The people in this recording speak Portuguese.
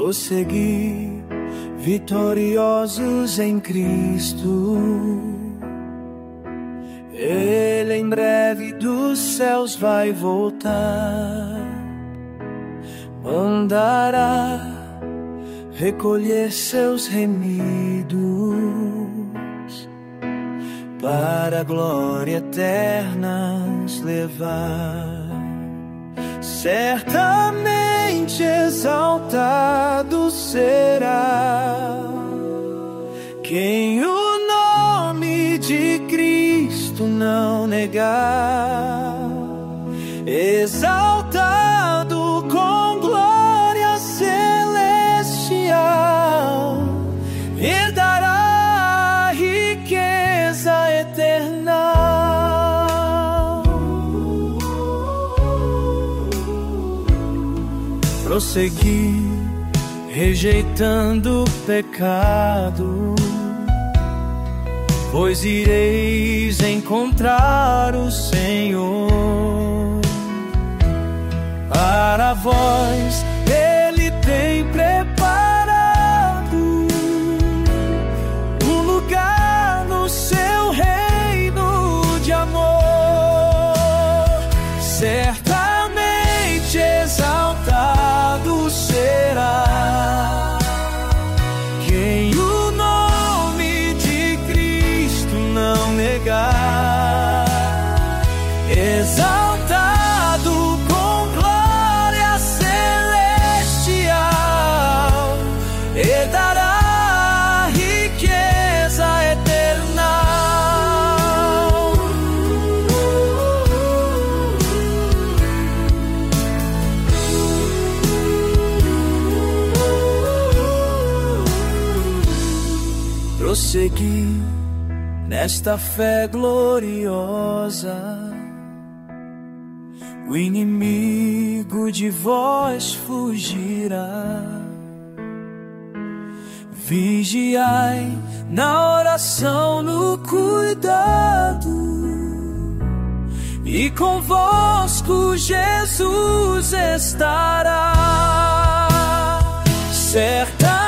prosseguir vitoriosos em Cristo. Ele em breve dos céus vai voltar, mandará recolher seus remidos para a glória eterna nos levar. Certamente exaltado será quem o nome de Cristo não negar. Exaltado com glória celestial, herdará a riqueza eterna. Prosseguir, rejeitando o pecado, pois ireis encontrar o Senhor. Para vós Ele tem preparado um lugar no seu reino de amor. Certamente exaltado será quem o nome de Cristo não negar. Exaltado com glória celestial, herdará a riqueza eterna. Prosseguir nesta fé gloriosa, o inimigo de vós fugirá. Vigiai na oração, no cuidado, e convosco Jesus estará. Certamente